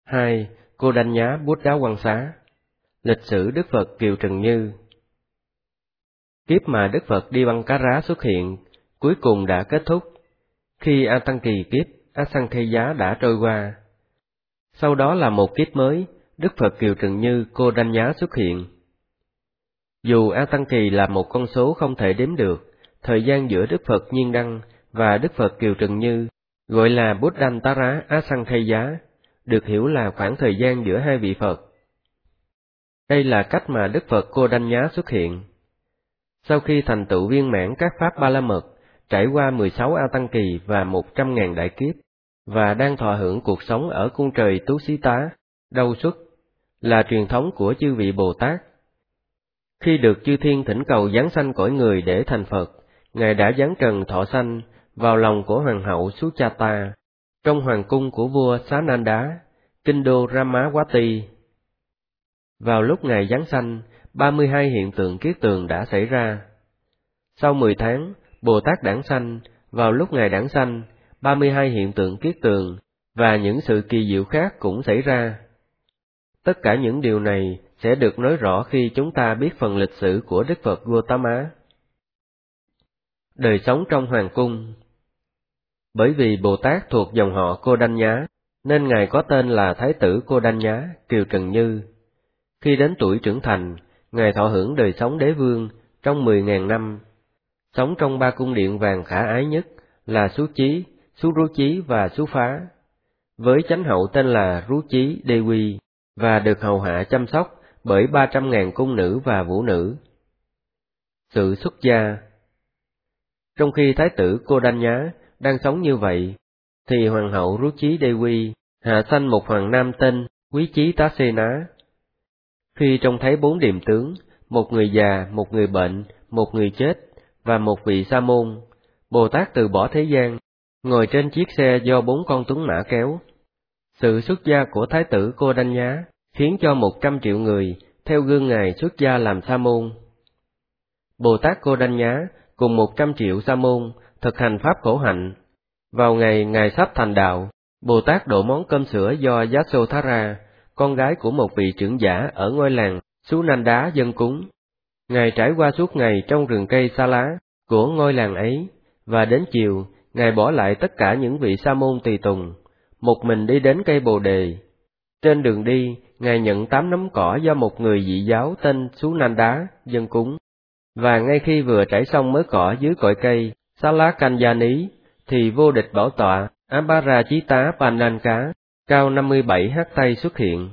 2. Cô Đanh Nhá Bút Đá Quăng Xá. Lịch sử Đức Phật Kiều Trần Như. Kiếp mà Đức Phật đi băng cá rá xuất hiện, cuối cùng đã kết thúc, khi A Tăng Kỳ kiếp Asankheya đã trôi qua. Sau đó là một kiếp mới, Đức Phật Kiều Trần Như Cô Đanh Nhá xuất hiện. Dù A Tăng Kỳ là một con số không thể đếm được, thời gian giữa Đức Phật Nhiên Đăng và Đức Phật Kiều Trần Như gọi là Buddhantara Asankheya, được hiểu là khoảng thời gian giữa hai vị Phật. Đây là cách mà Đức Phật Cô Đanh Nhá xuất hiện. Sau khi thành tựu viên mãn các pháp Ba La Mật, trải qua 16 A Tăng Kỳ và 100.000 đại kiếp, và đang thọ hưởng cuộc sống ở cung trời Tú Xí Tá, Đâu Xuất, là truyền thống của chư vị Bồ Tát. Khi được chư thiên thỉnh cầu giáng sanh cõi người để thành Phật, Ngài đã giáng trần thọ sanh vào lòng của Hoàng hậu Suchata, trong hoàng cung của vua Sananda, kinh đô Ramawati. Vào lúc Ngài giáng sanh, 32 hiện tượng kiết tường đã xảy ra. Sau 10 tháng, Bồ Tát đản sanh, vào lúc Ngài đản sanh, 32 hiện tượng kiết tường và những sự kỳ diệu khác cũng xảy ra. Tất cả những điều này sẽ được nói rõ khi chúng ta biết phần lịch sử của Đức Phật Gautama. Đời sống trong hoàng cung. Bởi vì Bồ Tát thuộc dòng họ Cô Đanh Nhá, nên Ngài có tên là Thái tử Cô Đanh Nhá, Kiều Trần Như. Khi đến tuổi trưởng thành, Ngài thọ hưởng đời sống đế vương trong 10.000 năm, sống trong 3 cung điện vàng khả ái nhất là Xú Chí, Xú Rú Chí và Xú Phá, với chánh hậu tên là Rú Chí Đê Quy, và được hầu hạ chăm sóc bởi 300.000 cung nữ và vũ nữ. Sự xuất gia. Trong khi Thái tử Cô Đanh Nhá đang sống như vậy, thì Hoàng hậu Rú Chí Đê Quy hạ sanh một hoàng nam tên Quý Chí Tá Xê Ná. Khi trông thấy 4 điềm tướng, một người già, một người bệnh, một người chết, và một vị sa môn, Bồ Tát từ bỏ thế gian, ngồi trên chiếc xe do 4 con tuấn mã kéo. Sự xuất gia của Thái tử Cô Đanh Nhá khiến cho 100 triệu người theo gương Ngài xuất gia làm sa môn. Bồ Tát Cô Đanh Nhá cùng 100 triệu sa môn thực hành pháp khổ hạnh. Vào ngày Ngài sắp thành đạo, Bồ Tát độ món cơm sữa do Yasodhara, con gái của một vị trưởng giả ở ngôi làng Sunanda dâng cúng. Ngài trải qua suốt ngày trong rừng cây sa lá của ngôi làng ấy, và đến chiều, Ngài bỏ lại tất cả những vị sa môn tùy tùng, một mình đi đến cây Bồ Đề. Trên đường đi, Ngài nhận 8 nắm cỏ do một người dị giáo tên Sunanda dâng cúng, và ngay khi vừa trải xong mớ cỏ dưới cội cây Salakanyani, thì vô địch bảo tọa Aparajita Pandanka, cao 57 hắc tay xuất hiện.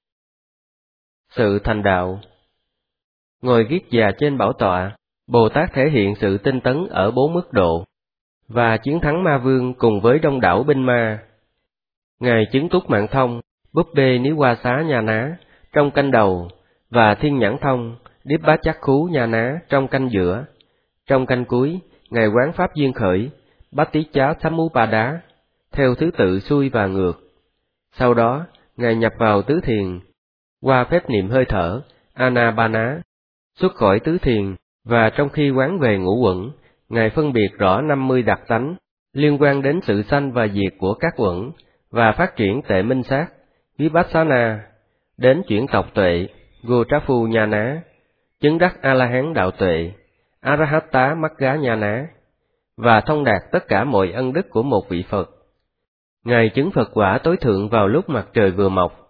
Sự thành đạo. Ngồi kiết già trên bảo tọa, Bồ Tát thể hiện sự tinh tấn ở 4 mức độ, và chiến thắng ma vương cùng với đông đảo binh ma. Ngài chứng túc mạng thông, búp bê Ní Hoa Xá Nha Ná, trong canh đầu, và thiên nhãn thông, Điếp Bá Chắc Khú Nha Ná, trong canh giữa. Trong canh cuối, Ngài quán pháp duyên khởi, Bát Tí Chá Sammupada, theo thứ tự xuôi và ngược. Sau đó, Ngài nhập vào tứ thiền, qua phép niệm hơi thở, Anapana, xuất khỏi tứ thiền, và trong khi quán về ngũ uẩn, Ngài phân biệt rõ 50 đặc tánh, liên quan đến sự sanh và diệt của các uẩn, và phát triển tệ minh sát, Vipassana, đến chuyển tộc tuệ, Gotrafu Nha Ná, chứng đắc A-la-hán đạo tuệ, Arahata Magga Nha Ná, và thông đạt tất cả mọi ân đức của một vị Phật. Ngài chứng Phật quả tối thượng vào lúc mặt trời vừa mọc.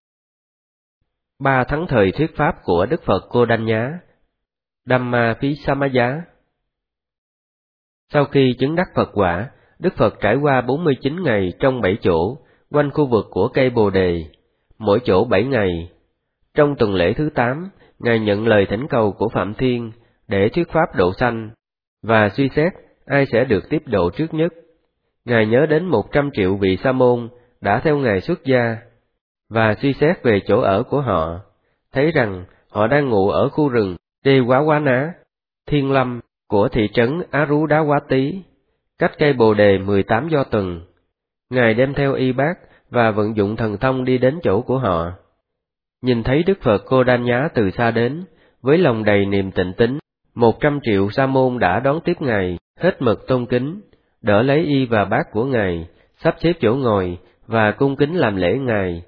3 thắng thời thuyết pháp của Đức Phật Cô Đanh Nhá. Dhamma Visamaya. Sau khi chứng đắc Phật quả, Đức Phật trải qua 49 ngày trong 7 chỗ, quanh khu vực của cây Bồ Đề, mỗi chỗ 7 ngày. Trong tuần lễ thứ 8, Ngài nhận lời thỉnh cầu của Phạm Thiên để thuyết pháp độ sanh, và suy xét ai sẽ được tiếp độ trước nhất. Ngài nhớ đến 100 triệu vị sa môn đã theo Ngài xuất gia, và suy xét về chỗ ở của họ, thấy rằng họ đang ngụ ở khu rừng Đê Quá Quá Ná, Thiên Lâm của thị trấn Á Rú Đá Quá Tý, cách cây Bồ Đề 18 do tuần. Ngài đem theo y bát và vận dụng thần thông đi đến chỗ của họ. Nhìn thấy Đức Phật Cô Đanh Nhá từ xa đến, với lòng đầy niềm tịnh tín, 100 triệu sa môn đã đón tiếp Ngài, hết mực tôn kính, đỡ lấy y và bát của Ngài, sắp xếp chỗ ngồi và cung kính làm lễ Ngài,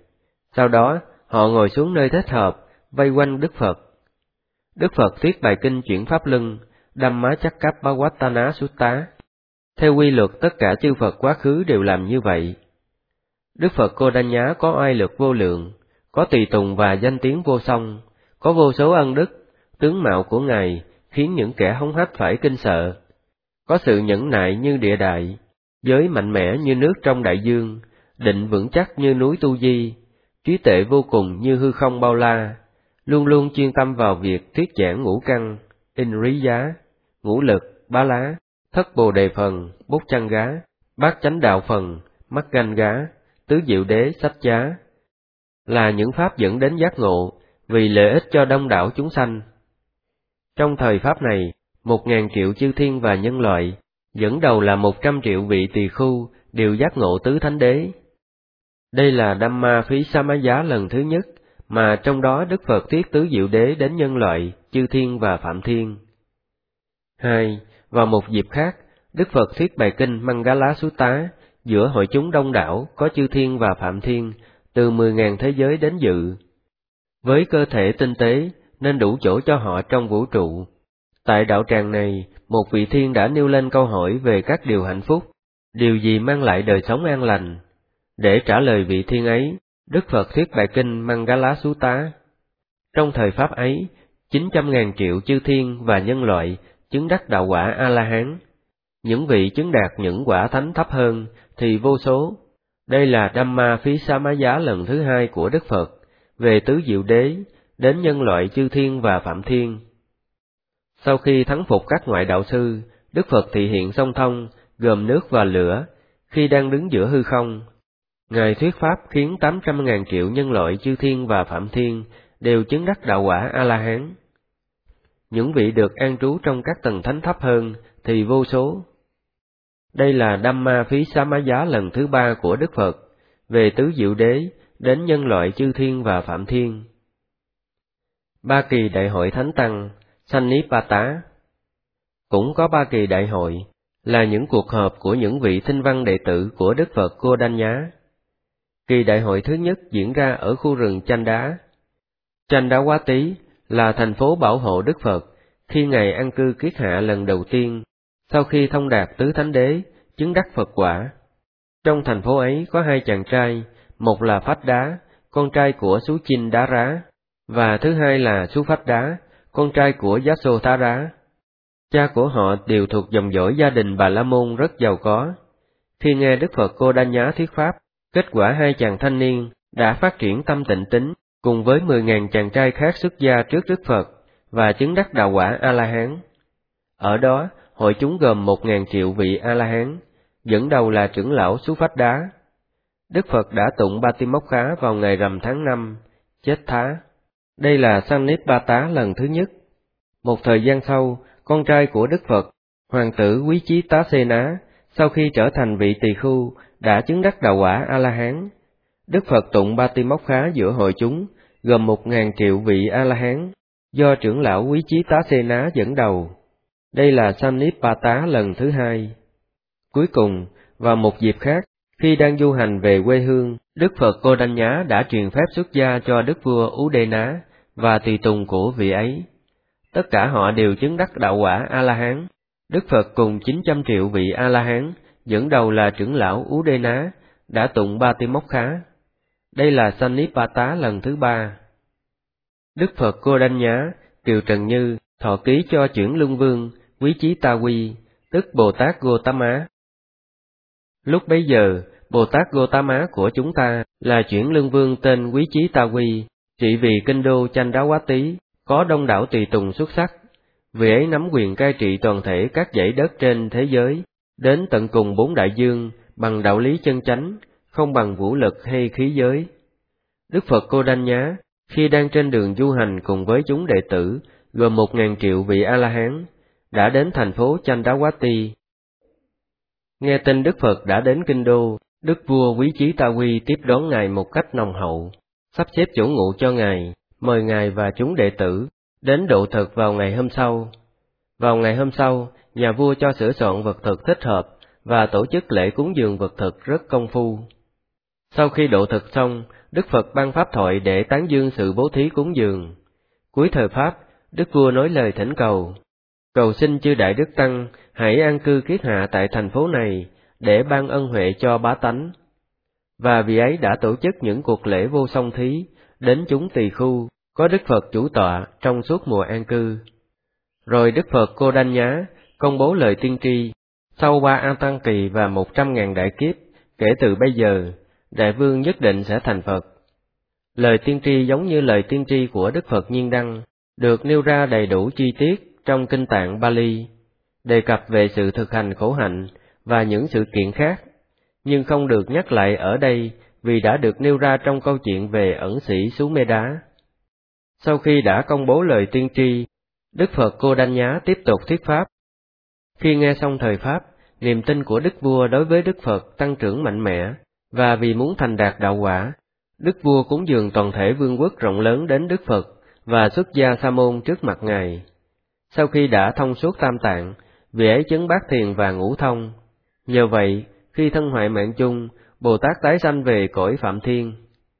Sau đó, họ ngồi xuống nơi thích hợp, vây quanh Đức Phật. Đức Phật thuyết bài kinh chuyển pháp luân, Dhammacakkappavattana Sutta. Theo quy luật tất cả chư Phật quá khứ đều làm như vậy. Đức Phật Cô Đanh Nhá có oai lực vô lượng, có tùy tùng và danh tiếng vô song, có vô số ân đức, tướng mạo của Ngài khiến những kẻ hống hách phải kinh sợ. Có sự nhẫn nại như địa đại, giới mạnh mẽ như nước trong đại dương, định vững chắc như núi Tu Di, trí tuệ vô cùng như hư không bao la, luôn luôn chuyên tâm vào việc thuyết giảng ngũ căn, Indriya, ngũ lực, bá lá, thất bồ đề phần, bút chăng gá, bát chánh đạo phần, mắt ganh gá, tứ diệu đế sách giá, là những pháp dẫn đến giác ngộ, vì lợi ích cho đông đảo chúng sanh. Trong thời pháp này, 1.000 triệu chư thiên và nhân loại, dẫn đầu là 100 triệu vị tỳ khưu đều giác ngộ tứ thánh đế. Đây là Dhamma Phí Samaya lần thứ nhất, mà trong đó Đức Phật thuyết tứ diệu đế đến nhân loại, chư thiên và phạm thiên. 2. Vào một dịp khác, Đức Phật thuyết bài kinh Mangala Sutta, giữa hội chúng đông đảo có chư thiên và phạm thiên, từ 10.000 thế giới đến dự. Với cơ thể tinh tế, nên đủ chỗ cho họ trong vũ trụ. Tại đạo tràng này, một vị thiên đã nêu lên câu hỏi về các điều hạnh phúc, điều gì mang lại đời sống an lành. Để trả lời vị thiên ấy, Đức Phật thuyết bài kinh Mangala Sutta. Trong thời pháp ấy, 900.000 triệu chư thiên và nhân loại chứng đắc đạo quả A-la-hán. Những vị chứng đạt những quả thánh thấp hơn thì vô số. Đây là Dhamma Phí Samaya lần thứ hai của Đức Phật, về tứ diệu đế, đến nhân loại chư thiên và phạm thiên. Sau khi thắng phục các ngoại đạo sư, Đức Phật thị hiện song thông, gồm nước và lửa, khi đang đứng giữa hư không. Ngài thuyết pháp khiến 800.000 triệu nhân loại chư thiên và phạm thiên đều chứng đắc đạo quả A-la-hán. Những vị được an trú trong các tầng thánh thấp hơn thì vô số. Đây là Dhamma Phí Samaya lần thứ ba của Đức Phật, về tứ diệu đế, đến nhân loại chư thiên và phạm thiên. Ba kỳ đại hội thánh tăng, Sannipata. Cũng có ba kỳ đại hội, là những cuộc họp của những vị thinh văn đệ tử của Đức Phật Cô Đanh Nhá. Kỳ đại hội thứ nhất diễn ra ở khu rừng Chanh Đá. Chanh Đá Quá Tý là thành phố bảo hộ Đức Phật khi Ngài an cư kiết hạ lần đầu tiên, sau khi thông đạt tứ thánh đế, chứng đắc Phật quả. Trong thành phố ấy có hai chàng trai, một là Phách Đá, con trai của Sú Chinh Đá Rá, và thứ hai là Sú Phách Đá, con trai của Yasodhara. Cha của họ đều thuộc dòng dõi gia đình Bà La Môn rất giàu có. Khi nghe Đức Phật Cô Đanh Nhá thuyết pháp, kết quả hai chàng thanh niên đã phát triển tâm tịnh tín, cùng với 10.000 chàng trai khác xuất gia trước Đức Phật, và chứng đắc đạo quả A-la-hán. Ở đó, hội chúng gồm 1.000 triệu vị A-la-hán, dẫn đầu là trưởng lão Sú Phách Đá. Đức Phật đã tụng Patimokkha vào ngày rằm tháng 5, Chết Thá. Đây là Sannipata lần thứ nhất. Một thời gian sau, con trai của Đức Phật, hoàng tử Quý Chí Tá Xê Ná, sau khi trở thành vị tỳ khưu, đã chứng đắc đạo quả A-la-hán. Đức Phật tụng Patimokkha giữa hội chúng, gồm 1.000 triệu vị A-la-hán, do trưởng lão Quý Chí Tá Xê Ná dẫn đầu. Đây là Sannipata lần thứ hai. Cuối cùng, vào một dịp khác, khi đang du hành về quê hương, Đức Phật Cô Đanh Nhá đã truyền phép xuất gia cho Đức vua Udená và tùy tùng của vị ấy. Tất cả họ đều chứng đắc đạo quả A-la-hán. Đức Phật cùng 900 triệu vị A-la-hán, dẫn đầu là trưởng lão Udená, đã tụng Patimokkha. Đây là Sannipata lần thứ ba. Đức Phật Cô Đanh Nhá, Kiều Trần Như, thọ ký cho chuyển luân vương, Quý Chí Ta Quy, tức Bồ Tát Gotama. Lúc bấy giờ, Bồ Tát Gotama của chúng ta là chuyển luân vương tên Quý Chí Ta Quy, trị vì kinh đô Chanh Đá Quá Tý, có đông đảo tùy tùng xuất sắc. Vì ấy nắm quyền cai trị toàn thể các dãy đất trên thế giới, đến tận cùng 4 đại dương, bằng đạo lý chân chánh, không bằng vũ lực hay khí giới. Đức Phật Cô Đanh Nhá, khi đang trên đường du hành cùng với chúng đệ tử, gồm 1.000 triệu vị A-la-hán, đã đến thành phố Chanh Đá Quá Tý. Nghe tin Đức Phật đã đến kinh đô, Đức vua Quý Chí Ta Quy tiếp đón Ngài một cách nồng hậu, sắp xếp chỗ ngụ cho Ngài, mời Ngài và chúng đệ tử đến độ thực vào ngày hôm sau. Vào ngày hôm sau, nhà vua cho sửa soạn vật thực thích hợp và tổ chức lễ cúng dường vật thực rất công phu. Sau khi độ thực xong, Đức Phật ban pháp thoại để tán dương sự bố thí cúng dường. Cuối thời Pháp, Đức Vua nói lời thỉnh cầu: cầu xin chư Đại Đức Tăng hãy an cư kiết hạ tại thành phố này để ban ân huệ cho bá tánh. Và vị ấy đã tổ chức những cuộc lễ vô song thí đến chúng tỳ khu, có Đức Phật chủ tọa trong suốt mùa an cư. Rồi Đức Phật Cô Đanh Nhá công bố lời tiên tri: sau 3 A Tăng kỳ và 100.000 đại kiếp, kể từ bây giờ, Đại Vương nhất định sẽ thành Phật. Lời tiên tri giống như lời tiên tri của Đức Phật Nhiên Đăng, được nêu ra đầy đủ chi tiết trong Kinh Tạng Bali, đề cập về sự thực hành khổ hạnh và những sự kiện khác, nhưng không được nhắc lại ở đây vì đã được nêu ra trong câu chuyện về ẩn sĩ Sú Mê Đá. Sau khi đã công bố lời tiên tri, Đức Phật Cô Đanh Nhá tiếp tục thuyết pháp. Khi nghe xong thời pháp, niềm tin của Đức Vua đối với Đức Phật tăng trưởng mạnh mẽ, và vì muốn thành đạt đạo quả, Đức Vua cúng dường toàn thể vương quốc rộng lớn đến Đức Phật và xuất gia sa môn trước mặt Ngài. Sau khi đã thông suốt tam tạng, vị ấy chứng bát thiền và ngũ thông. Nhờ vậy, khi thân hoại mạng chung, Bồ Tát tái sanh về cõi Phạm Thiên.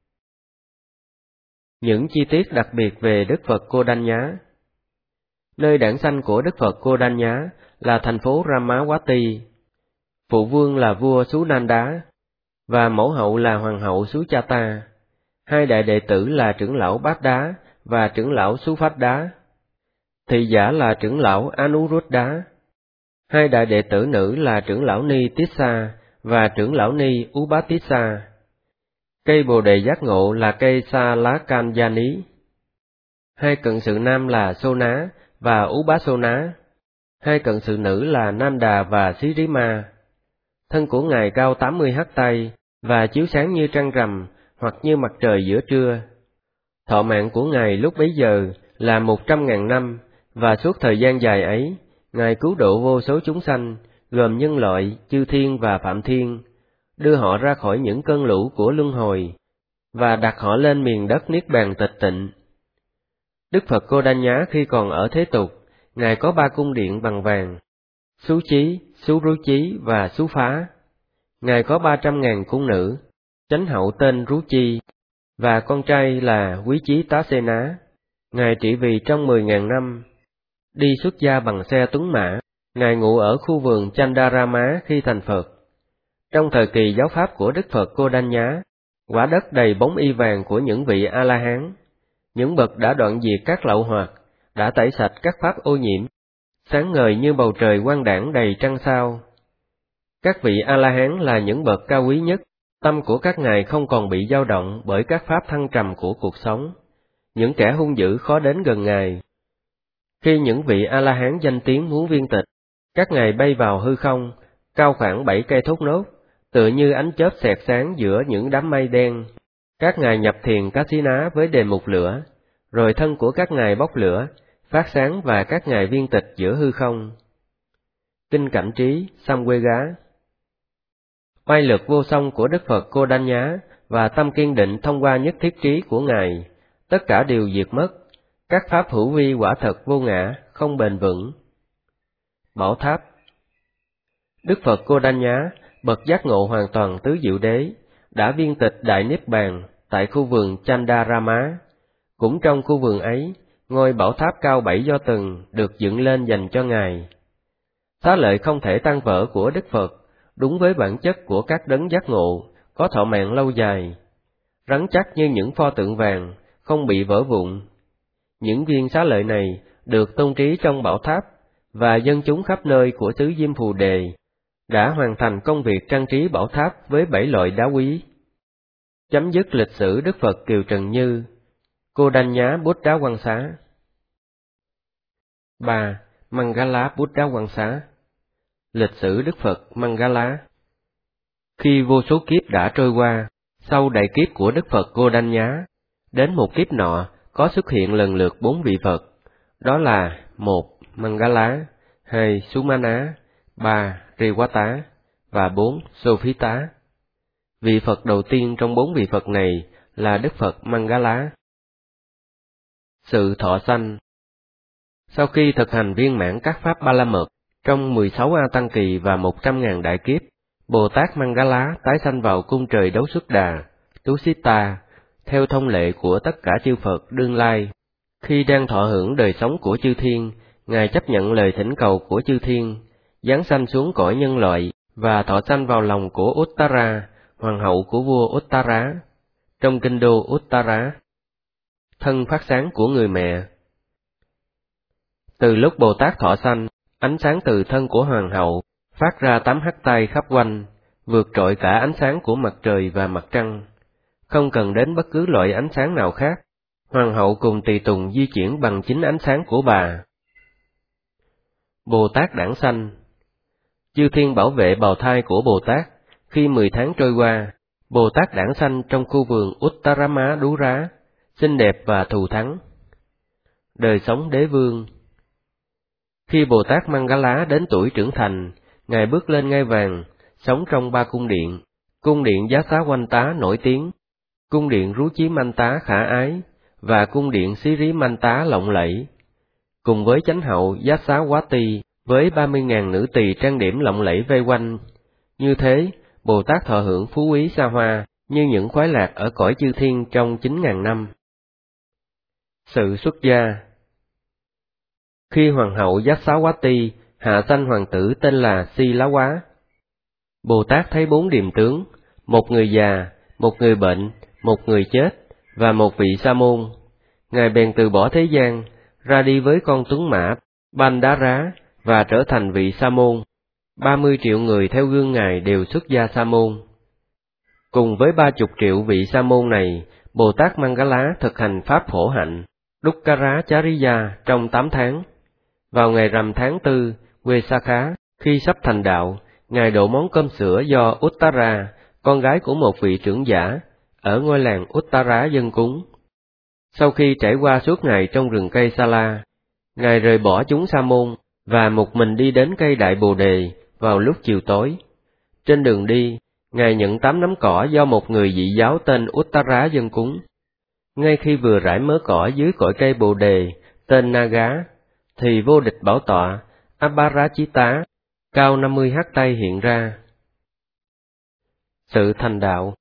Những chi tiết đặc biệt về Đức Phật Cô Đanh Nhá. Nơi đản sanh của Đức Phật Cô Đanh Nhá là thành phố Ramawati. Phụ vương là vua Sú Nanda, và mẫu hậu là hoàng hậu Sú Chata. 2 đại đệ tử là trưởng lão Bát Đá và trưởng lão Sú Phách Đá. Thị giả là trưởng lão Anuruddha. 2 đại đệ tử nữ là trưởng lão Ni Tissa và trưởng lão Ni Upatissa. Cây Bồ Đề giác ngộ là cây Sa Lá Kanjani. 2 cận sự nam là Sona và Upasona. 2 cận sự nữ là Nanda và Sirima. Thân của Ngài cao 80 hắc tay và chiếu sáng như trăng rằm hoặc như mặt trời giữa trưa. Thọ mạng của Ngài lúc bấy giờ là 100.000 năm, và suốt thời gian dài ấy, Ngài cứu độ vô số chúng sanh, gồm nhân loại, chư thiên và phạm thiên, đưa họ ra khỏi những cơn lũ của luân hồi, và đặt họ lên miền đất niết bàn tịch tịnh. Đức Phật Cô Đanh Nhá khi còn ở thế tục, Ngài có 3 cung điện bằng vàng: Xú Chí, Xú Rú Chí và Xú Phá. Ngài có 300.000 cung nữ, chánh hậu tên Rú Chi, và con trai là Quý Chí Tá Xê Ná. Ngài trị vì trong 10.000 năm. Đi xuất gia bằng xe tuấn mã, Ngài ngụ ở khu vườn Chandarama khi thành Phật. Trong thời kỳ giáo pháp của Đức Phật Cô Đanh Nhá, quả đất đầy bóng y vàng của những vị A-la-hán, những bậc đã đoạn diệt các lậu hoặc, đã tẩy sạch các pháp ô nhiễm, sáng ngời như bầu trời quang đãng đầy trăng sao. Các vị A-la-hán là những bậc cao quý nhất, tâm của các ngài không còn bị dao động bởi các pháp thăng trầm của cuộc sống. Những kẻ hung dữ khó đến gần ngài. Khi những vị A-la-hán danh tiếng muốn viên tịch, các ngài bay vào hư không, cao khoảng 7 cây thốt nốt, tựa như ánh chớp xẹt sáng giữa những đám mây đen. Các ngài nhập thiền Kasina với đề mục lửa, rồi thân của các ngài bốc lửa, phát sáng và các ngài viên tịch giữa hư không. Kinh Cảnh Trí, Samvega. Oai lực vô song của Đức Phật Cô Đanh Nhá và tâm kiên định thông qua nhất thiết trí của Ngài, tất cả đều diệt mất. Các pháp hữu vi quả thật vô ngã, không bền vững. Bảo Tháp. Đức Phật Cô Đanh Nhá, bậc giác ngộ hoàn toàn tứ diệu đế, đã viên tịch đại niết bàn tại khu vườn Chandarama. Cũng trong khu vườn ấy, ngôi bảo tháp cao 7 do tầng được dựng lên dành cho Ngài. Xá lợi không thể tan vỡ của Đức Phật, đúng với bản chất của các đấng giác ngộ, có thọ mạng lâu dài, rắn chắc như những pho tượng vàng, không bị vỡ vụn. Những viên xá lợi này được tôn trí trong bảo tháp, và dân chúng khắp nơi của xứ Diêm Phù Đề đã hoàn thành công việc trang trí bảo tháp với 7 loại đá quý. Chấm dứt lịch sử Đức Phật Kiều Trần Như. Cô Đanh Nhá Bút Đá Quang Xá. 3. Mangala Bút Đá Quang Xá. Lịch sử Đức Phật Mangala. Khi vô số kiếp đã trôi qua, sau đại kiếp của Đức Phật Cô Đanh Nhá, đến một kiếp nọ có xuất hiện lần lượt 4 vị Phật, đó là 1. Mangala, 2. Sumana, 3. Rewata và 4. Sophita. Vị Phật đầu tiên trong 4 vị Phật này là Đức Phật Mangala. Sự thọ sanh. Sau khi thực hành viên mãn các pháp ba la mật trong 16 A Tăng Kỳ và 100.000 đại kiếp, Bồ Tát Mangala tái sanh vào cung trời Đấu Xuất Đà, Tushita, theo thông lệ của tất cả chư Phật đương lai. Khi đang thọ hưởng đời sống của chư thiên, Ngài chấp nhận lời thỉnh cầu của chư thiên, giáng sanh xuống cõi nhân loại và thọ sanh vào lòng của Uttara, hoàng hậu của vua Uttara, trong kinh đô Uttara, thân phát sáng của người mẹ. Từ lúc Bồ Tát thọ sanh, ánh sáng từ thân của hoàng hậu phát ra 8 hắt tay khắp quanh, vượt trội cả ánh sáng của mặt trời và mặt trăng, không cần đến bất cứ loại ánh sáng nào khác. Hoàng hậu cùng tùy tùng di chuyển bằng chính ánh sáng của bà. Bồ Tát đản sanh. Chư thiên bảo vệ bào thai của Bồ Tát. Khi 10 tháng trôi qua, Bồ Tát đản sanh trong khu vườn Uttarama Đú Rá, xinh đẹp và thù thắng. Đời sống đế vương. Khi Bồ Tát Mangala đến tuổi trưởng thành, Ngài bước lên ngai vàng, sống trong 3 cung điện: cung điện Giá Xá Oanh Tá nổi tiếng, cung điện Rú Chí Manh Tá khả ái, và cung điện Xí Rí Manh Tá lộng lẫy. Cùng với chánh hậu Giá Xá Quá Ti, với 30.000 nữ tỳ trang điểm lộng lẫy vây quanh. Như thế, Bồ Tát thọ hưởng phú quý xa hoa, như những khoái lạc ở cõi chư thiên trong 9.000 năm. Sự xuất gia. Khi hoàng hậu Giá Xá Quá Ti hạ sanh hoàng tử tên là Si Lá Quá, Bồ Tát thấy 4 điềm tướng: một người già, một người bệnh, một người chết, và một vị sa môn. Ngài bèn từ bỏ thế gian, ra đi với con tuấn mã Bandara và trở thành vị sa môn. 30 triệu người theo gương Ngài đều xuất gia sa môn. Cùng với 30 triệu vị sa môn này, Bồ Tát Mangala thực hành pháp phổ hạnh Dukkara Chariya trong 8 tháng. Vào ngày rằm tháng 4, Vesakha, khi sắp thành đạo, Ngài độ món cơm sữa do Uttara, con gái của một vị trưởng giả, ở ngôi làng Uttara dân cúng. Sau khi trải qua suốt ngày trong rừng cây Sala, Ngài rời bỏ chúng sa môn và một mình đi đến cây Đại Bồ Đề vào lúc chiều tối. Trên đường đi, Ngài nhận 8 nắm cỏ do một người dị giáo tên Uttara dân cúng. Ngay khi vừa rải mớ cỏ dưới cội cây Bồ Đề tên Naga, thì vô địch bảo tọa Aparajita cao 50 hắt tay hiện ra. Sự thành đạo.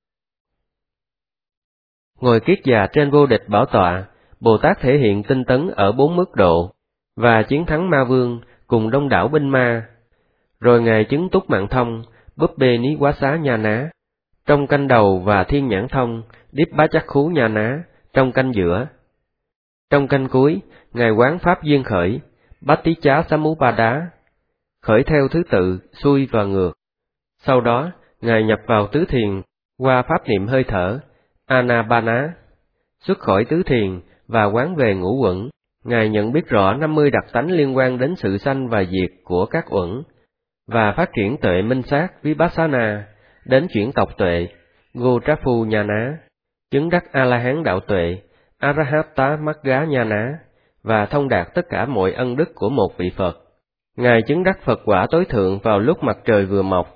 Ngồi kiết già trên vô địch bảo tọa, Bồ Tát thể hiện tinh tấn ở 4 mức độ, và chiến thắng ma vương cùng đông đảo binh ma. Rồi Ngài chứng túc mạng thông, Búp Bê Ní Quá Xá Nha Ná, trong canh đầu, và Thiên Nhãn Thông, Điếp Bá Chắc Khú Nha Ná, trong canh giữa. Trong canh cuối, Ngài quán pháp duyên khởi, Bát Tí Chá Samuppada, khởi theo thứ tự, xuôi và ngược. Sau đó, Ngài nhập vào tứ thiền, qua pháp niệm hơi thở, Anapana, xuất khỏi tứ thiền và quán về ngũ uẩn. Ngài nhận biết rõ 50 đặc tánh liên quan đến sự sanh và diệt của các uẩn, và phát triển tuệ minh sát Vipassana, đến chuyển tộc tuệ, Gotrapu Nhana, chứng đắc A-la-hán đạo tuệ, Arahata Magga Nhana, và thông đạt tất cả mọi ân đức của một vị Phật. Ngài chứng đắc Phật quả tối thượng vào lúc mặt trời vừa mọc.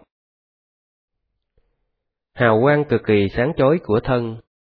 Hào quang cực kỳ sáng chói của thân.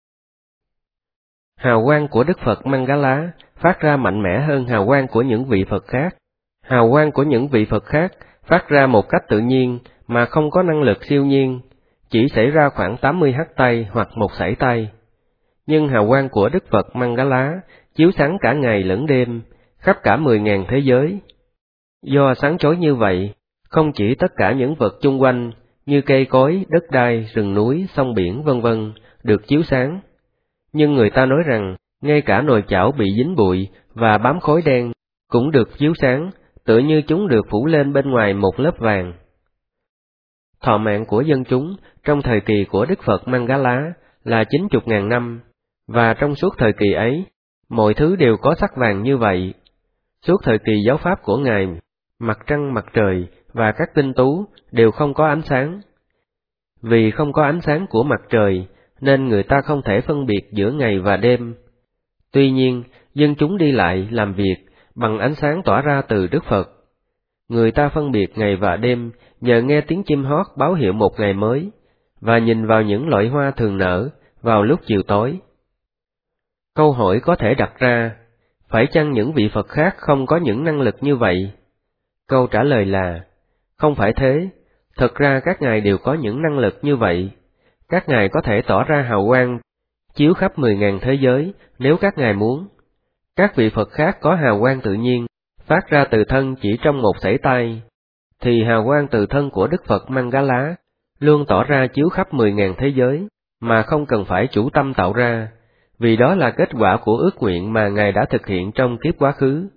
Hào quang của Đức Phật Mangala phát ra mạnh mẽ hơn hào quang của những vị Phật khác. Hào quang của những vị Phật khác phát ra một cách tự nhiên mà không có năng lực siêu nhiên, chỉ xảy ra khoảng 80 hắt tay hoặc một sảy tay. Nhưng hào quang của Đức Phật Mangala chiếu sáng cả ngày lẫn đêm, khắp cả 10.000 thế giới. Do sáng chói như vậy, không chỉ tất cả những vật chung quanh như cây cối, đất đai, rừng núi, sông biển v.v. được chiếu sáng, nhưng người ta nói rằng ngay cả nồi chảo bị dính bụi và bám khói đen cũng được chiếu sáng, tựa như chúng được phủ lên bên ngoài một lớp vàng. Thọ mạng của dân chúng trong thời kỳ của Đức Phật Mangala là 90.000 năm, và trong suốt thời kỳ ấy, mọi thứ đều có sắc vàng như vậy. Suốt thời kỳ giáo pháp của Ngài, mặt trăng, mặt trời và các tinh tú đều không có ánh sáng. Vì không có ánh sáng của mặt trời, nên người ta không thể phân biệt giữa ngày và đêm. Tuy nhiên, dân chúng đi lại, làm việc bằng ánh sáng tỏa ra từ Đức Phật. Người ta phân biệt ngày và đêm nhờ nghe tiếng chim hót báo hiệu một ngày mới, và nhìn vào những loại hoa thường nở vào lúc chiều tối. Câu hỏi có thể đặt ra, phải chăng những vị Phật khác không có những năng lực như vậy? Câu trả lời là, không phải thế, thật ra các ngài đều có những năng lực như vậy. Các ngài có thể tỏ ra hào quang chiếu khắp 10.000 thế giới nếu các ngài muốn. Các vị Phật khác có hào quang tự nhiên, phát ra từ thân chỉ trong một sảy tay, thì hào quang từ thân của Đức Phật Mangala luôn tỏ ra chiếu khắp 10.000 thế giới, mà không cần phải chủ tâm tạo ra, vì đó là kết quả của ước nguyện mà Ngài đã thực hiện trong kiếp quá khứ.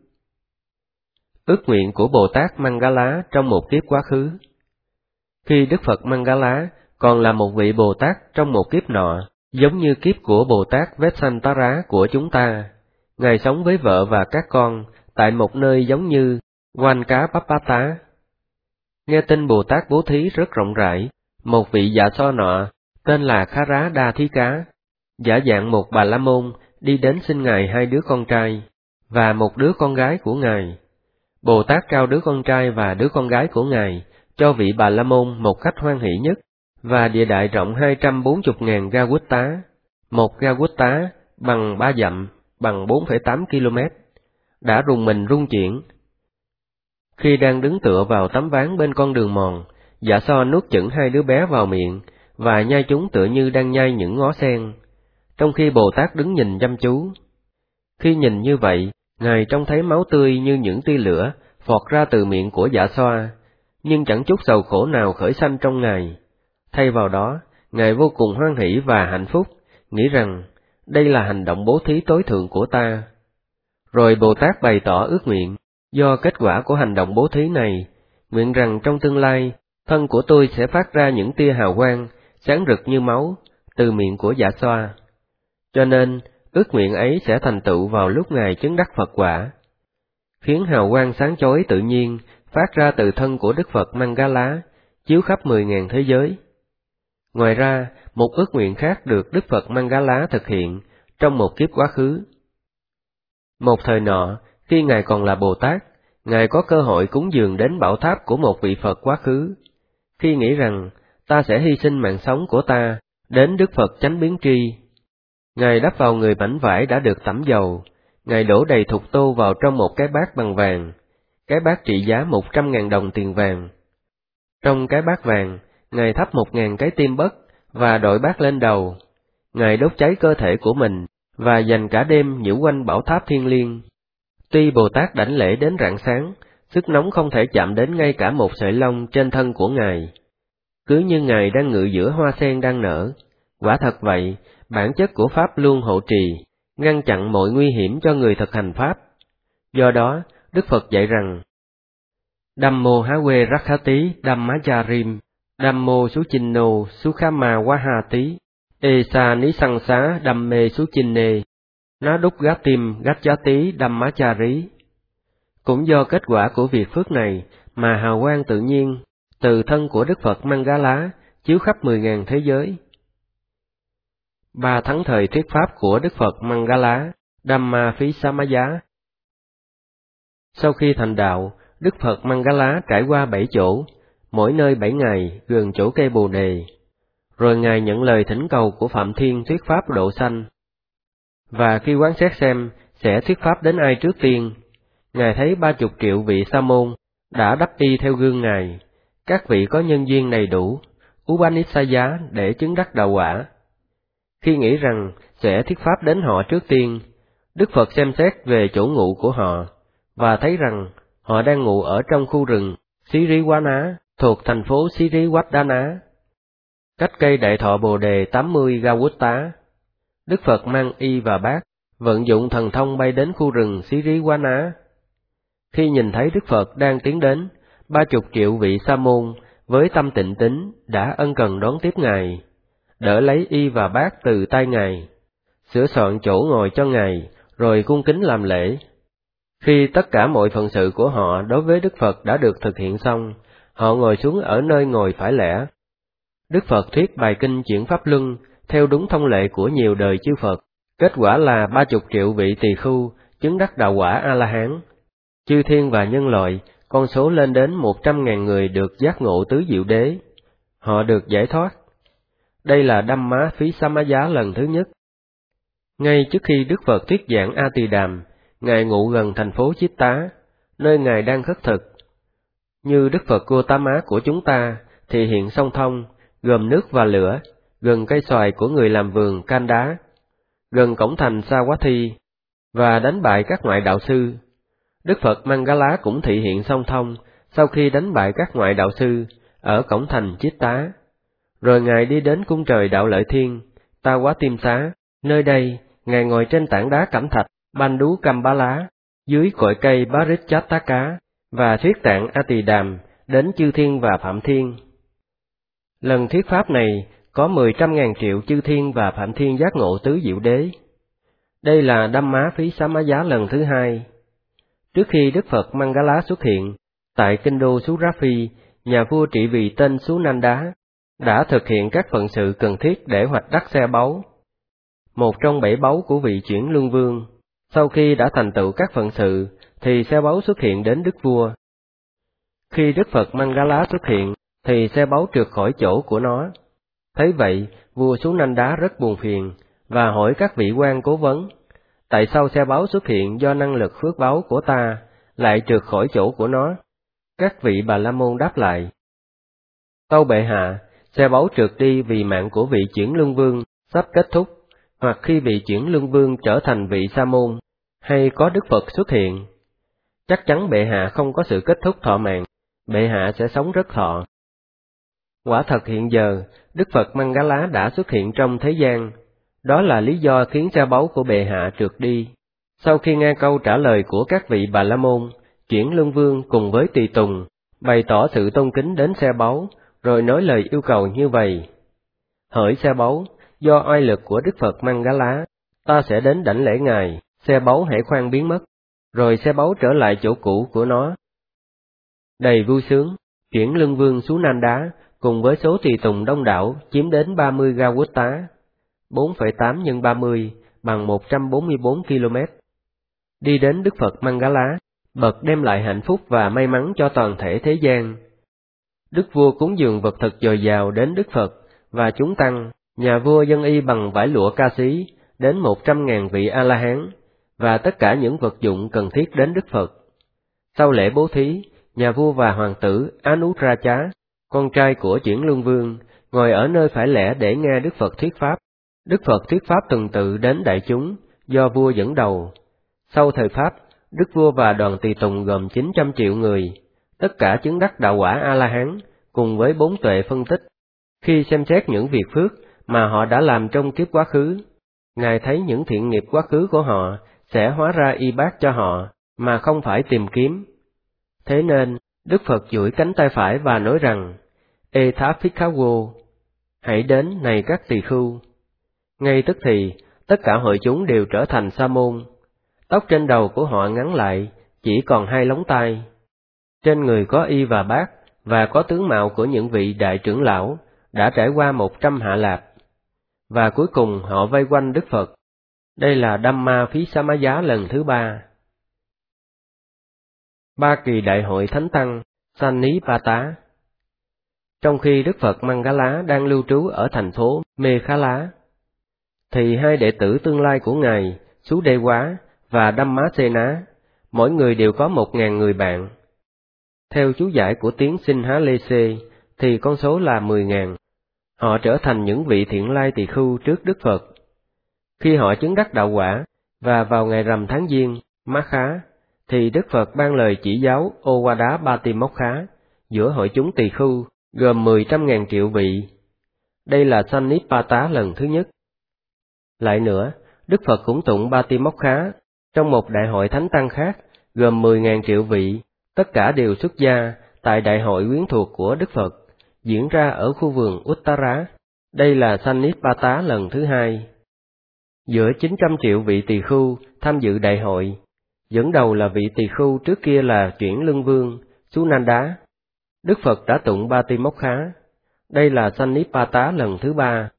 Ước nguyện của Bồ Tát Mangala trong một kiếp quá khứ. Khi Đức Phật Mangala còn là một vị Bồ Tát trong một kiếp nọ, giống như kiếp của Bồ Tát Vessantara của chúng ta, Ngài sống với vợ và các con tại một nơi giống như Wankapapata. Nghe tin Bồ Tát bố thí rất rộng rãi, một vị dạ so nọ, tên là Khara Đa Thí Cá, giả dạng một Bà La Môn đi đến xin Ngài 2 đứa con trai, và một đứa con gái của Ngài. Bồ Tát trao đứa con trai và đứa con gái của Ngài cho vị Bà La Môn một cách hoan hỷ nhất, và địa đại rộng 240.000 Gawutta, một Gawutta bằng 3 dặm, bằng 4,8 km, đã rùng mình rung chuyển. Khi đang đứng tựa vào tấm ván bên con đường mòn, dạ so nuốt chửng 2 đứa bé vào miệng, và nhai chúng tựa như đang nhai những ngó sen, trong khi Bồ Tát đứng nhìn chăm chú. Khi nhìn như vậy, Ngài trông thấy máu tươi như những tia lửa phọt ra từ miệng của dạ xoa, nhưng chẳng chút sầu khổ nào khởi sanh trong Ngài. Thay vào đó, Ngài vô cùng hoan hỷ và hạnh phúc, nghĩ rằng, đây là hành động bố thí tối thượng của ta. Rồi Bồ Tát bày tỏ ước nguyện, do kết quả của hành động bố thí này, nguyện rằng trong tương lai, thân của tôi sẽ phát ra những tia hào quang, sáng rực như máu, từ miệng của dạ xoa. Cho nên, ước nguyện ấy sẽ thành tựu vào lúc Ngài chứng đắc Phật quả, khiến hào quang sáng chói tự nhiên phát ra từ thân của Đức Phật Mangala, chiếu khắp 10.000 thế giới. Ngoài ra, một ước nguyện khác được Đức Phật Mangala thực hiện trong một kiếp quá khứ. Một thời nọ, khi Ngài còn là Bồ Tát, Ngài có cơ hội cúng dường đến bảo tháp của một vị Phật quá khứ. Khi nghĩ rằng, ta sẽ hy sinh mạng sống của ta đến Đức Phật chánh biến tri, Ngài đắp vào người mảnh vải đã được tẩm dầu, Ngài đổ đầy thục tô vào trong một cái bát bằng vàng, cái bát trị giá 100.000 đồng tiền vàng. Trong cái bát vàng, Ngài thắp 1.000 cái tim bất, và đội bát lên đầu. Ngài đốt cháy cơ thể của mình, và dành cả đêm nhiễu quanh bảo tháp thiên liêng. Tuy Bồ Tát đảnh lễ đến rạng sáng, sức nóng không thể chạm đến ngay cả một sợi lông trên thân của Ngài. Cứ như Ngài đang ngự giữa hoa sen đang nở. Quả thật vậy, bản chất của Pháp luôn hộ trì, ngăn chặn mọi nguy hiểm cho người thực hành Pháp. Do đó, Đức Phật dạy rằng, Dhammo Hawe Rakhati Dhammacharim, Dhammo Suchinno Sukhama Wahati, Esa Nisangsá Dhamme Suchinne, Ná Đúc Gatim Gachati Dhammachari. Cũng do kết quả của việc phước này mà hào quang tự nhiên từ thân của Đức Phật Mangala chiếu khắp 10.000 thế giới. 3 tháng thời thuyết pháp của Đức Phật Mangala, Dhamma Phisamaya. Sau khi thành đạo, Đức Phật Mangala trải qua 7 chỗ, mỗi nơi 7 ngày, gần chỗ cây Bồ Đề. Rồi Ngài nhận lời thỉnh cầu của Phạm Thiên thuyết pháp độ sanh. Và khi quán xét xem sẽ thuyết pháp đến ai trước tiên, Ngài thấy 30 triệu vị sa môn đã đắp y theo gương Ngài, các vị có nhân duyên đầy đủ, Upanishaya để chứng đắc đạo quả. Khi nghĩ rằng sẽ thuyết pháp đến họ trước tiên, Đức Phật xem xét về chỗ ngụ của họ, và thấy rằng họ đang ngụ ở trong khu rừng Siriwana thuộc thành phố Siriwaddana, cách cây Đại Thọ Bồ Đề 80 Gawutta. Đức Phật mang y và bát, vận dụng thần thông bay đến khu rừng Siriwana. Khi nhìn thấy Đức Phật đang tiến đến, 30 triệu vị sa môn với tâm tịnh tín đã ân cần đón tiếp Ngài, đỡ lấy y và bát từ tay Ngài, sửa soạn chỗ ngồi cho Ngài, rồi cung kính làm lễ. Khi tất cả mọi phận sự của họ đối với Đức Phật đã được thực hiện xong, họ ngồi xuống ở nơi ngồi phải lẽ. Đức Phật thuyết bài kinh chuyển Pháp Luân theo đúng thông lệ của nhiều đời chư Phật. Kết quả là 30 triệu vị tỳ khưu chứng đắc đạo quả A-la-hán. Chư thiên và nhân loại, con số lên đến 100.000 người được giác ngộ tứ diệu đế. Họ được giải thoát. Đây là Dhamma Phisamaya lần thứ nhất. Ngay trước khi Đức Phật thuyết giảng A Tỳ Đàm, Ngài ngụ gần thành phố Chitta, nơi Ngài đang khất thực. Như Đức Phật Gautama của chúng ta thì hiện song thông, gồm nước và lửa, gần cây xoài của người làm vườn Kanda. gần cổng thành Savatthi, và đánh bại các ngoại đạo sư. Đức Phật Mangala cũng thị hiện song thông sau khi đánh bại các ngoại đạo sư ở cổng thành Chitta. Rồi Ngài đi đến cung trời Đạo Lợi Thiên, Tawatimsa, nơi đây Ngài ngồi trên tảng đá cẩm thạch Bandhu Kambala, dưới cội cây Parichataka, và thuyết tạng A Tỳ Đàm đến chư thiên và phạm thiên. Lần thuyết pháp này có 10.000 triệu chư thiên và phạm thiên giác ngộ tứ diệu đế. Đây là Dhamma Phí Sám Giá lần thứ 2. Trước khi Đức Phật Mangala xuất hiện, tại kinh đô Surafi, nhà vua trị vì tên Sunanda đã thực hiện các phận sự cần thiết để hoạch đắc xe báu, một trong 7 báu của vị chuyển luân vương. Sau khi đã thành tựu các phận sự, thì xe báu xuất hiện đến đức vua. Khi Đức Phật Mangala xuất hiện, thì xe báu trượt khỏi chỗ của nó. Thấy vậy, vua Sunanda rất buồn phiền, và hỏi các vị quan cố vấn, tại sao xe báu xuất hiện do năng lực phước báu của ta, lại trượt khỏi chỗ của nó? Các vị Bà La Môn đáp lại: Tâu bệ hạ, xe báu trượt đi vì mạng của vị chuyển luân vương sắp kết thúc, hoặc khi vị chuyển luân vương trở thành vị sa môn, hay có Đức Phật xuất hiện. Chắc chắn bệ hạ không có sự kết thúc thọ mạng, bệ hạ sẽ sống rất thọ. Quả thật hiện giờ, Đức Phật Mangala đã xuất hiện trong thế gian. Đó là lý do khiến xe báu của bệ hạ trượt đi. Sau khi nghe câu trả lời của các vị Bà La Môn, chuyển luân vương cùng với tùy tùng bày tỏ sự tôn kính đến xe báu, rồi nói lời yêu cầu như vậy: Hỡi xe báu, do oai lực của Đức Phật Mangala, ta sẽ đến đảnh lễ ngài, xe báu hãy khoan biến mất. Rồi xe báu trở lại chỗ cũ của nó. Đầy vui sướng, chuyển luân vương Sunanda cùng với số tùy tùng đông đảo chiếm đến 30 Gawutta, 4,8 x 30 bằng 144 km. Đi đến Đức Phật Mangala, bậc đem lại hạnh phúc và may mắn cho toàn thể thế gian. Đức vua cúng dường vật thực dồi dào đến Đức Phật và chúng tăng. Nhà vua dâng y bằng vải lụa ca xí đến 100.000 vị A-la-hán và tất cả những vật dụng cần thiết đến Đức Phật. Sau lễ bố thí, nhà vua và hoàng tử Anutracha, con trai của chuyển luân vương, ngồi ở nơi phải lẽ để nghe Đức Phật thuyết pháp. Đức Phật thuyết pháp tuần tự đến đại chúng, do vua dẫn đầu. Sau thời pháp, Đức vua và đoàn tùy tùng gồm 900 triệu người, tất cả chứng đắc đạo quả A-la-hán, cùng với 4 tuệ phân tích. Khi xem xét những việc phước mà họ đã làm trong kiếp quá khứ, Ngài thấy những thiện nghiệp quá khứ của họ sẽ hóa ra y bát cho họ, mà không phải tìm kiếm. Thế nên, Đức Phật duỗi cánh tay phải và nói rằng: Ethapikawo, hãy đến này các tỳ khưu. Ngay tức thì, tất cả hội chúng đều trở thành sa môn. Tóc trên đầu của họ ngắn lại, chỉ còn 2 lóng tai. Trên người có y và bát, và có tướng mạo của những vị đại trưởng lão, đã trải qua 100 hạ lạp. Và cuối cùng họ vây quanh Đức Phật. Đây là Dhamma Phí Sám Giá lần thứ 3. Ba kỳ đại hội Thánh Tăng, Sannipata. Trong khi Đức Phật Mangala đang lưu trú ở thành phố Mekhala, thì 2 đệ tử tương lai của Ngài, Sudewa và Dhammasena, mỗi người đều có 1.000 người bạn. Theo chú giải của tiếng Sinhalese, thì con số là 10.000. Họ trở thành những vị thiện lai tỳ khưu trước Đức Phật. Khi họ chứng đắc đạo quả, và vào ngày rằm tháng Giêng, Makha, thì Đức Phật ban lời chỉ giáo Owada Patimokkha giữa hội chúng tỳ khưu, gồm 10.000 triệu vị. Đây là Sannipata lần thứ nhất. Lại nữa, Đức Phật cũng tụng Patimokkha trong một đại hội thánh tăng khác, gồm 10.000 triệu vị, tất cả đều xuất gia tại đại hội quyến thuộc của Đức Phật, diễn ra ở khu vườn Uttara. Đây là Sannipata lần thứ 2. Giữa 900 triệu vị tỳ khưu tham dự đại hội, dẫn đầu là vị tỳ khưu trước kia là chuyển luân vương Sunanda. Đức Phật đã tụng Patimokkha. Đây là Sannipata lần thứ 3.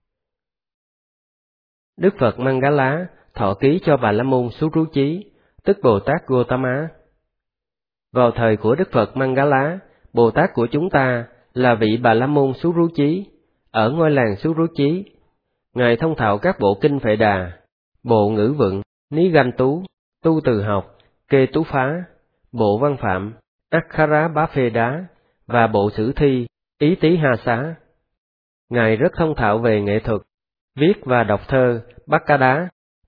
Đức Phật Mangala thọ ký cho Bà La Môn Suruchi, tức Bồ Tát Gotama. Vào thời của Đức Phật Mangala, Bồ Tát của chúng ta là vị Bà La Môn Suruchi, ở ngôi làng Suruchi. Ngài thông thạo các bộ kinh Phệ Đà, bộ ngữ vựng, Ní Ganh Tú, tu từ học, Kê Tú Phá, bộ văn phạm, Akkhara Bá Phê Đá, và bộ sử thi, Ý Tý Ha Xá. Ngài rất thông thạo về nghệ thuật, viết và đọc thơ, Bát Cá Đá,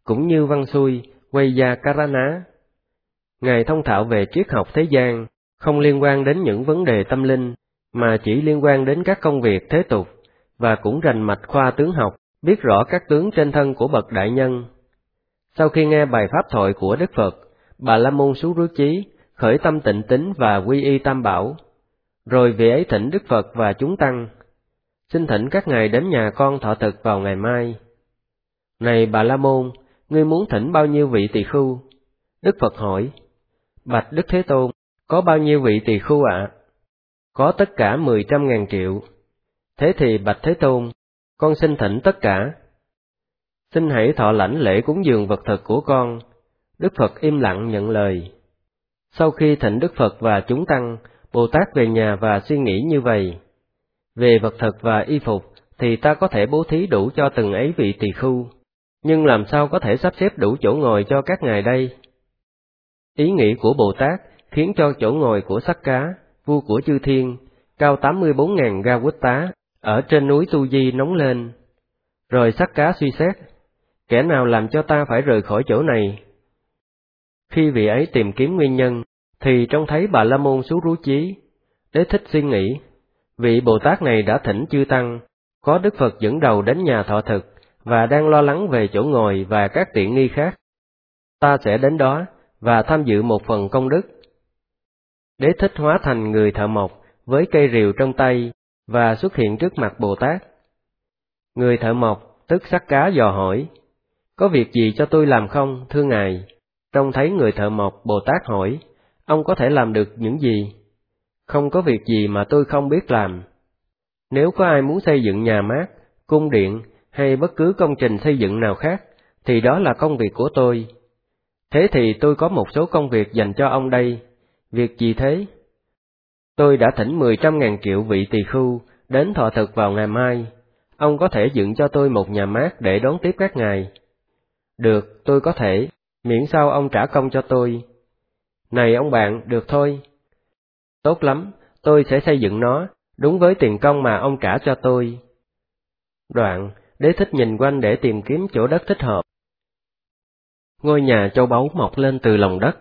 cũng như văn xuôi, Vaiyakarana. Ngài thông thạo về triết học thế gian, không liên quan đến những vấn đề tâm linh, mà chỉ liên quan đến các công việc thế tục, và cũng rành mạch khoa tướng học, biết rõ các tướng trên thân của bậc đại nhân. Sau khi nghe bài pháp thoại của Đức Phật, Bà La Môn Xú Rú Chí khởi tâm tịnh tín và quy y Tam Bảo. Rồi vị ấy thỉnh Đức Phật và chúng tăng: xin thỉnh các ngài đến nhà con thọ thực vào ngày mai. Này Bà La Môn, ngươi muốn thỉnh bao nhiêu vị tỳ khưu? Đức Phật hỏi: bạch Đức Thế Tôn, có bao nhiêu vị tỳ khưu ạ? Có tất cả 100.000 triệu. Thế thì bạch Thế Tôn, con xin thỉnh tất cả. Xin hãy thọ lãnh lễ cúng dường vật thực của con. Đức Phật im lặng nhận lời. Sau khi thỉnh Đức Phật và chúng tăng, Bồ Tát về nhà và suy nghĩ như vậy: về vật thực và y phục thì ta có thể bố thí đủ cho từng ấy vị tỳ khưu, nhưng làm sao có thể sắp xếp đủ chỗ ngồi cho các ngài đây? Ý nghĩ của Bồ Tát khiến cho chỗ ngồi của Sắc Cá, vua của chư thiên, cao 84.000 ga quýt tá, ở trên núi Tu Di nóng lên. Rồi Sắc Cá suy xét: kẻ nào làm cho ta phải rời khỏi chỗ này? Khi vị ấy tìm kiếm nguyên nhân, thì trông thấy Bà La Môn Xú Rú Chí. Đế thích suy nghĩ: vị Bồ Tát này đã thỉnh chư tăng, có Đức Phật dẫn đầu đến nhà thọ thực, và đang lo lắng về chỗ ngồi và các tiện nghi khác. Ta sẽ đến đó, và tham dự một phần công đức. Đế thích hóa thành người thợ mộc, với cây rìu trong tay, và xuất hiện trước mặt Bồ Tát. Người thợ mộc, tức Sắc Cá, dò hỏi: có việc gì cho tôi làm không, thưa ngài? Trông thấy người thợ mộc, Bồ Tát hỏi: ông có thể làm được những gì? Không có việc gì mà tôi không biết làm. Nếu có ai muốn xây dựng nhà mát, cung điện, hay bất cứ công trình xây dựng nào khác, thì đó là công việc của tôi. Thế thì tôi có một số công việc dành cho ông đây. Việc gì thế? Tôi đã thỉnh 100.000 triệu vị tỳ khưu đến thọ thực vào ngày mai. Ông có thể dựng cho tôi một nhà mát để đón tiếp các ngài. Được, tôi có thể, miễn sao ông trả công cho tôi. Này ông bạn, được thôi. Tốt lắm, tôi sẽ xây dựng nó, đúng với tiền công mà ông trả cho tôi. Đoạn, Đế thích nhìn quanh để tìm kiếm chỗ đất thích hợp. Ngôi nhà châu báu mọc lên từ lòng đất.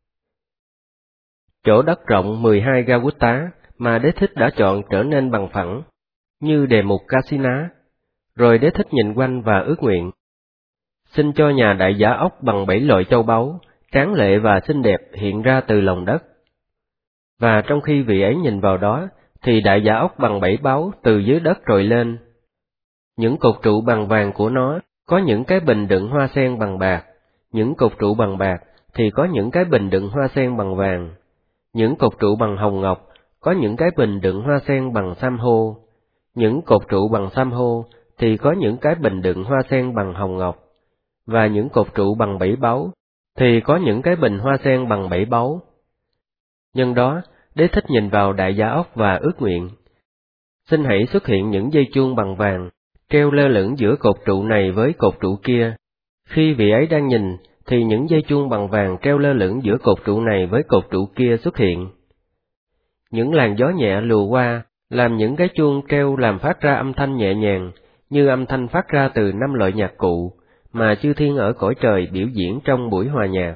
Chỗ đất rộng 12 ga quýt tá mà Đế thích đã chọn trở nên bằng phẳng, như đề mục Kasina. Rồi Đế thích nhìn quanh và ước nguyện: xin cho nhà đại giả ốc bằng 7 loại châu báu, tráng lệ và xinh đẹp hiện ra từ lòng đất. Và trong khi vị ấy nhìn vào đó, thì đại giả ốc bằng 7 báu từ dưới đất trồi lên. Những cột trụ bằng vàng của nó có những cái bình đựng hoa sen bằng bạc, những cột trụ bằng bạc thì có những cái bình đựng hoa sen bằng vàng, những cột trụ bằng hồng ngọc có những cái bình đựng hoa sen bằng sam hô, những cột trụ bằng sam hô thì có những cái bình đựng hoa sen bằng hồng ngọc, và những cột trụ bằng 7 báu thì có những cái bình hoa sen bằng 7 báu. Nhân đó, Đế thích nhìn vào đại giả ốc và ước nguyện: xin hãy xuất hiện những dây chuông bằng vàng, treo lơ lửng giữa cột trụ này với cột trụ kia. Khi vị ấy đang nhìn, thì những dây chuông bằng vàng treo lơ lửng giữa cột trụ này với cột trụ kia xuất hiện. Những làn gió nhẹ lùa qua, làm những cái chuông treo làm phát ra âm thanh nhẹ nhàng, như âm thanh phát ra từ 5 loại nhạc cụ, mà chư thiên ở cõi trời biểu diễn trong buổi hòa nhạc.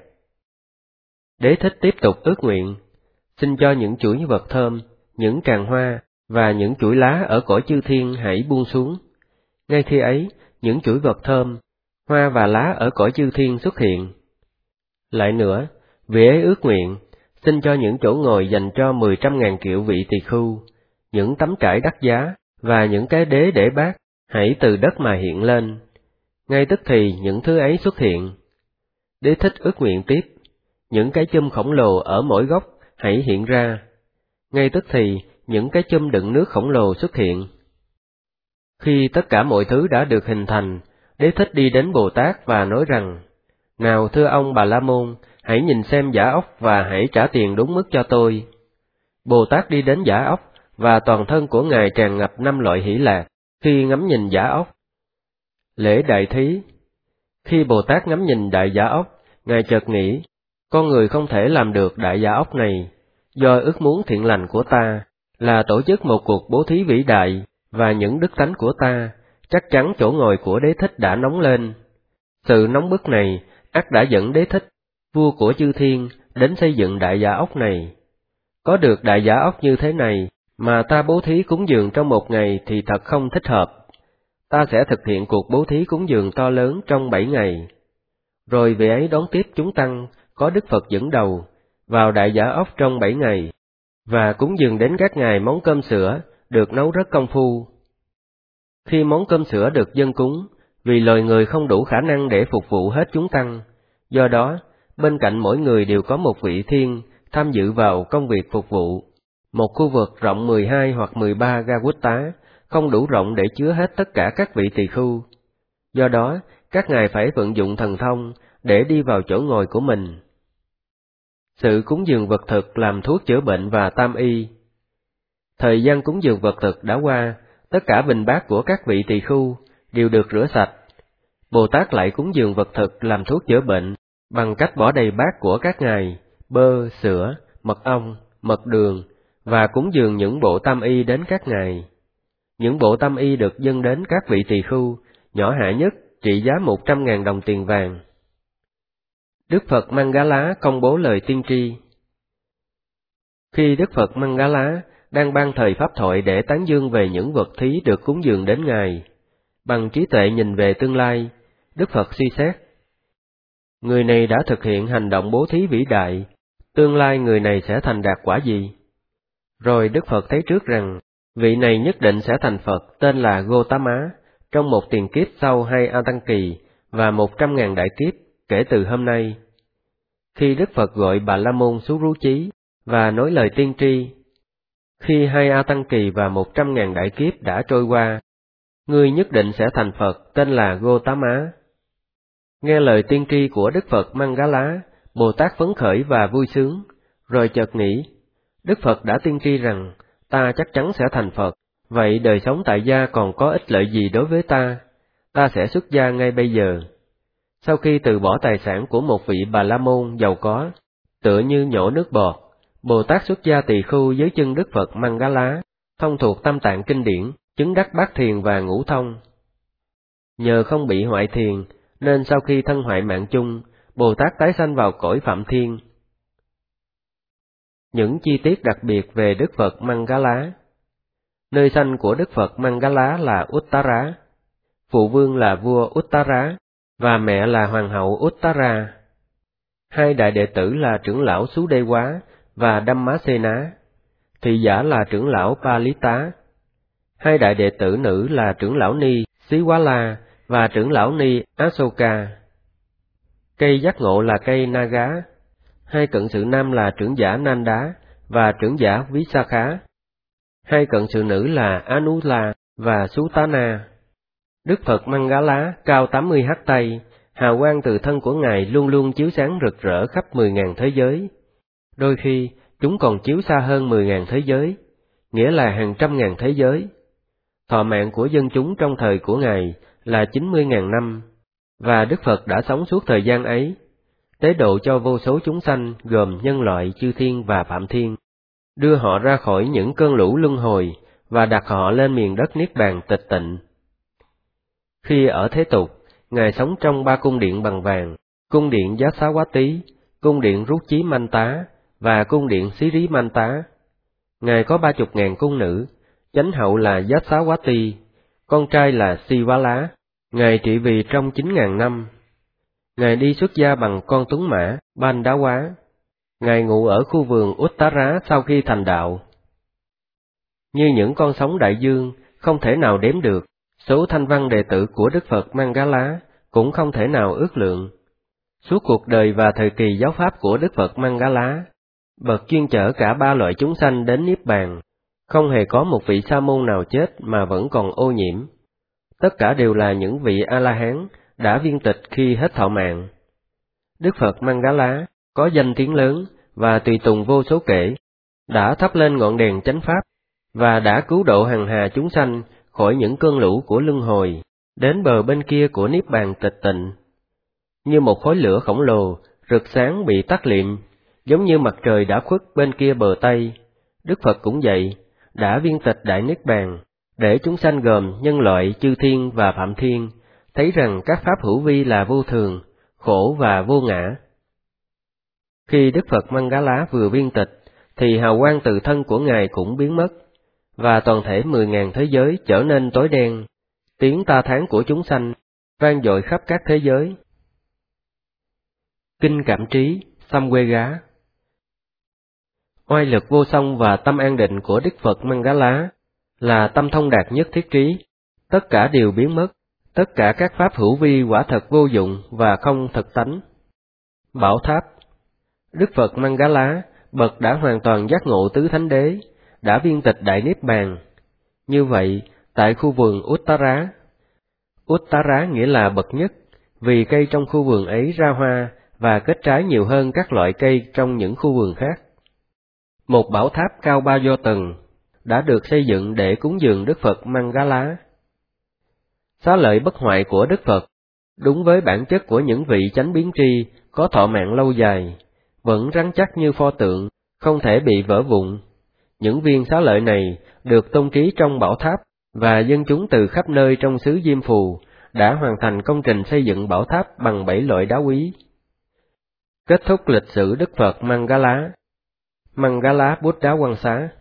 Đế thích tiếp tục ước nguyện: xin cho những chuỗi vật thơm, những tràng hoa, và những chuỗi lá ở cõi chư thiên hãy buông xuống. Ngay khi ấy, những chuỗi vật thơm, hoa và lá ở cõi chư thiên xuất hiện. Lại nữa, vị ấy ước nguyện: xin cho những chỗ ngồi dành cho 100.000 triệu vị tỳ khưu, những tấm trải đắt giá, và những cái đế để bát, hãy từ đất mà hiện lên. Ngay tức thì những thứ ấy xuất hiện. Đế thích ước nguyện tiếp: những cái chum khổng lồ ở mỗi góc hãy hiện ra. Ngay tức thì những cái chum đựng nước khổng lồ xuất hiện. Khi tất cả mọi thứ đã được hình thành, Đế thích đi đến Bồ Tát và nói rằng: nào thưa ông Bà La Môn, hãy nhìn xem giả ốc và hãy trả tiền đúng mức cho tôi. Bồ Tát đi đến giả ốc, và toàn thân của ngài tràn ngập 5 loại hỷ lạc khi ngắm nhìn giả ốc. Lễ đại thí. Khi Bồ Tát ngắm nhìn đại giả ốc, ngài chợt nghĩ: con người không thể làm được đại giả ốc này, do ước muốn thiện lành của ta là tổ chức một cuộc bố thí vĩ đại, và những đức tánh của ta, chắc chắn chỗ ngồi của Đế thích đã nóng lên. Sự nóng bức này ắt đã dẫn Đế Thích, vua của chư thiên, đến xây dựng đại giả ốc này. Có được đại giả ốc như thế này mà ta bố thí cúng dường trong một ngày thì thật không thích hợp. Ta sẽ thực hiện cuộc bố thí cúng dường to lớn trong 7 ngày. Rồi vị ấy đón tiếp chúng tăng, có Đức Phật dẫn đầu, vào đại giả ốc trong 7 ngày, và cúng dường đến các ngài món cơm sữa, được nấu rất công phu. Khi món cơm sữa được dâng cúng, vì loài người không đủ khả năng để phục vụ hết chúng tăng, do đó, bên cạnh mỗi người đều có một vị thiên tham dự vào công việc phục vụ. Một khu vực rộng 12 hoặc 13 Gawutta, không đủ rộng để chứa hết tất cả các vị tỳ khưu. Do đó, các ngài phải vận dụng thần thông để đi vào chỗ ngồi của mình. Sự cúng dường vật thực làm thuốc chữa bệnh và tam y. Thời gian cúng dường vật thực đã qua, tất cả bình bát của các vị tỳ khưu đều được rửa sạch. Bồ Tát lại cúng dường vật thực làm thuốc chữa bệnh bằng cách bỏ đầy bát của các ngài bơ, sữa, mật ong, mật đường, và cúng dường những bộ tam y đến các ngài. Những bộ tam y được dâng đến các vị tỳ khưu, nhỏ hạ nhất trị giá 100.000 đồng tiền vàng. Đức Phật Mangala công bố lời tiên tri. Khi Đức Phật Mangala đang ban thời pháp thoại để tán dương về những vật thí được cúng dường đến ngài, bằng trí tuệ nhìn về tương lai, Đức Phật suy xét. Người này đã thực hiện hành động bố thí vĩ đại, tương lai người này sẽ thành đạt quả gì? Rồi Đức Phật thấy trước rằng, vị này nhất định sẽ thành Phật tên là Gotama, trong một tiền kiếp sau 2 A Tăng Kỳ và 100.000 đại kiếp kể từ hôm nay. Khi Đức Phật gọi Bà La Môn xuống rú chí và nói lời tiên tri, khi 2 A Tăng Kỳ và 100.000 đại kiếp đã trôi qua, ngươi nhất định sẽ thành Phật tên là Gotama. Nghe lời tiên tri của Đức Phật Mangala, Bồ Tát phấn khởi và vui sướng, rồi chợt nghĩ, Đức Phật đã tiên tri rằng, ta chắc chắn sẽ thành Phật, vậy đời sống tại gia còn có ích lợi gì đối với ta? Ta sẽ xuất gia ngay bây giờ. Sau khi từ bỏ tài sản của một vị Bà La Môn giàu có, tựa như nhổ nước bọt, Bồ Tát xuất gia tỳ khưu dưới chân Đức Phật Mangala, thông thuộc Tam Tạng Kinh Điển, chứng đắc bát thiền và ngũ thông. Nhờ không bị hoại thiền, nên sau khi thân hoại mạng chung, Bồ Tát tái sanh vào cõi Phạm Thiên. Những chi tiết đặc biệt về Đức Phật Mangala. Nơi sanh của Đức Phật Mangala là Uttara, phụ vương là vua Uttara, và mẹ là hoàng hậu Uttara. 2 đại đệ tử là trưởng lão Sú Đê Quá và Dhammasena, thị giả là trưởng lão Palita. 2 đại đệ tử nữ là trưởng lão Ni Siwala và trưởng lão Ni Asoka. Cây giác ngộ là cây Naga. 2 cận sự nam là trưởng giả Nanda và trưởng giả Visakha. 2 cận sự nữ là Anula và Sutana. Đức Phật Mangala cao 80 hắt tay, hào quang từ thân của Ngài luôn luôn chiếu sáng rực rỡ khắp 10.000 thế giới. Đôi khi, chúng còn chiếu xa hơn 10.000 thế giới, nghĩa là hàng trăm ngàn thế giới. Thọ mạng của dân chúng trong thời của Ngài là 90.000 năm, và Đức Phật đã sống suốt thời gian ấy, tế độ cho vô số chúng sanh gồm nhân loại, chư thiên và phạm thiên, đưa họ ra khỏi những cơn lũ luân hồi và đặt họ lên miền đất niết bàn tịch tịnh. Khi ở thế tục, Ngài sống trong 3 cung điện bằng vàng, cung điện Giá Xá Quá Tí, cung điện Rút Chí Manh Tá và cung điện Xí Rí Manh Tá. Ngài có 30.000 cung nữ, chánh hậu là Giá Xá Quá Ti, con trai là Sivala. Ngài trị vì trong 9.000 năm. Ngài đi xuất gia bằng con tuấn mã, Ban Đá Quá. Ngài ngụ ở khu vườn Uttara sau khi thành đạo. Như những con sóng đại dương, không thể nào đếm được, số thanh văn đệ tử của Đức Phật Mangala cũng không thể nào ước lượng. Suốt cuộc đời và thời kỳ giáo pháp của Đức Phật Mangala, bậc chuyên chở cả 3 loại chúng sanh đến Niết Bàn, không hề có một vị sa môn nào chết mà vẫn còn ô nhiễm. Tất cả đều là những vị A-la-hán đã viên tịch khi hết thọ mạng. Đức Phật Mangala có danh tiếng lớn và tùy tùng vô số kể, đã thắp lên ngọn đèn chánh pháp và đã cứu độ hằng hà chúng sanh khỏi những cơn lũ của luân hồi, đến bờ bên kia của Niết Bàn tịch tịnh. Như một khối lửa khổng lồ, rực sáng bị tắt liệm, giống như mặt trời đã khuất bên kia bờ Tây, Đức Phật cũng vậy, đã viên tịch đại Niết Bàn, để chúng sanh gồm nhân loại, chư thiên và phạm thiên, thấy rằng các pháp hữu vi là vô thường, khổ và vô ngã. Khi Đức Phật Mangala vừa viên tịch, thì hào quang từ thân của Ngài cũng biến mất, và toàn thể 10.000 thế giới trở nên tối đen, tiếng ta thán của chúng sanh vang dội khắp các thế giới. Kinh Cảm Trí, Samvega. Oai lực vô song và tâm an định của Đức Phật Mangala là tâm thông đạt nhất thiết trí, tất cả đều biến mất, tất cả các pháp hữu vi quả thật vô dụng và không thực tánh. Bảo tháp. Đức Phật Mangala, bậc đã hoàn toàn giác ngộ tứ thánh đế, đã viên tịch đại niết bàn. Như vậy, tại khu vườn Uttara, Uttara nghĩa là bậc nhất, vì cây trong khu vườn ấy ra hoa và kết trái nhiều hơn các loại cây trong những khu vườn khác. Một bảo tháp cao 3 tầng đã được xây dựng để cúng dường Đức Phật Mangala. Xá lợi bất hoại của Đức Phật, đúng với bản chất của những vị chánh biến tri có thọ mạng lâu dài, vẫn rắn chắc như pho tượng, không thể bị vỡ vụn. Những viên xá lợi này được tôn trí trong bảo tháp, và dân chúng từ khắp nơi trong xứ Diêm Phù đã hoàn thành công trình xây dựng bảo tháp bằng 7 loại đá quý. Kết thúc lịch sử Đức Phật Mangala. Mangala Buddha Quang Xá.